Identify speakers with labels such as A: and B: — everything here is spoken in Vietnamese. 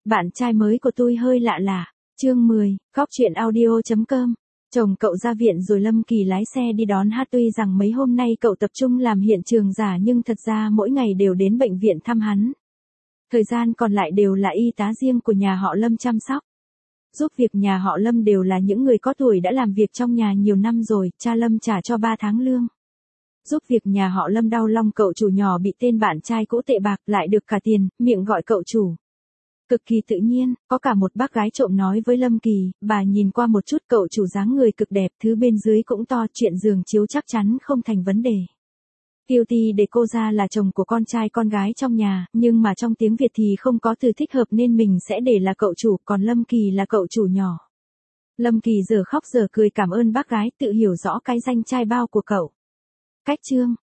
A: Bạn trai mới của tôi hơi lạ lạ. Chương 10, Cóc truyện audio.com. Chồng cậu ra viện rồi Lâm Kỳ lái xe đi đón hát, tuy rằng mấy hôm nay cậu tập trung làm hiện trường giả nhưng thật ra mỗi ngày đều đến bệnh viện thăm hắn. Thời gian còn lại đều là y tá riêng của nhà họ Lâm chăm sóc. Giúp việc nhà họ Lâm đều là những người có tuổi đã làm việc trong nhà nhiều năm rồi, cha Lâm trả cho 3 tháng lương. Giúp việc nhà họ Lâm đau lòng cậu chủ nhỏ bị tên bạn trai cũ tệ bạc lại được cả tiền, miệng gọi cậu chủ. Cực kỳ tự nhiên, có cả một bác gái trộm nói với Lâm Kỳ, bà nhìn qua một chút cậu chủ dáng người cực đẹp, thứ bên dưới cũng to, chuyện giường chiếu chắc chắn không thành vấn đề. Tiêu Ti để cô ra là chồng của con trai con gái trong nhà, nhưng mà trong tiếng Việt thì không có từ thích hợp nên mình sẽ để là cậu chủ, còn Lâm Kỳ là cậu chủ nhỏ. Lâm Kỳ giờ khóc giờ cười cảm ơn bác gái, tự hiểu rõ cái danh trai bao của cậu. Cách chương